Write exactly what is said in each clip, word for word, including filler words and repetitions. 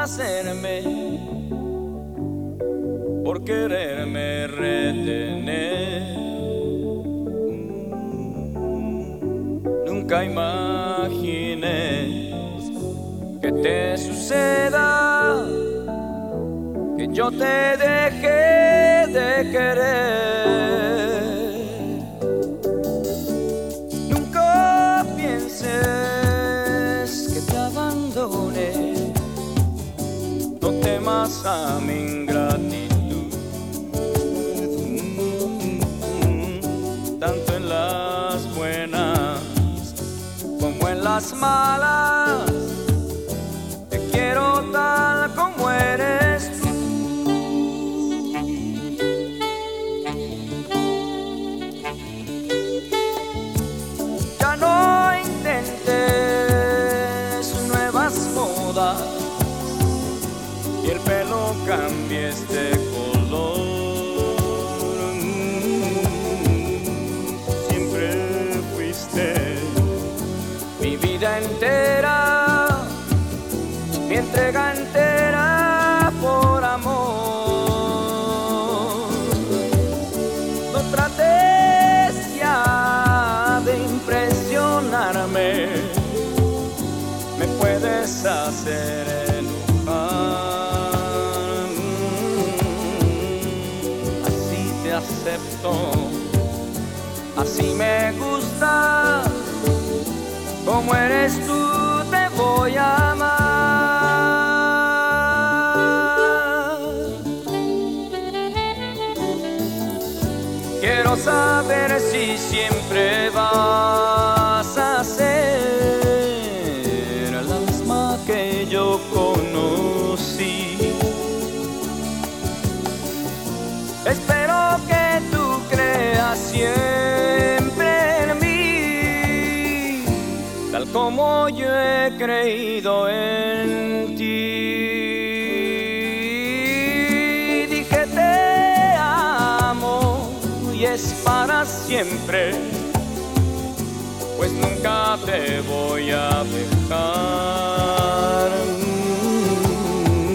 complacerme, por quererme retener. Nunca imagines que te suceda, que yo te dejé de querer. Nunca pienses que te abandone, no temas a mi ingratitud, tanto en las buenas como en las malas. Te quiero tal como eres tú. Ya no intentes nuevas modas y el pelo cambies de color. Siempre fuiste mi vida entera, mi entrega entera por amor. No trates ya de impresionarme, me puedes hacer enojar. Así te acepto, así me gusta, como eres tú te voy a amar. Quiero saber si siempre vas a ser la misma que yo conocí. Espero que tú creas siempre en mí, tal como yo he creído en ti. Dije te amo y es para siempre, pues nunca te voy a dejar.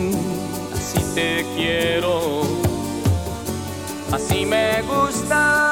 Así te quiero, así me gusta.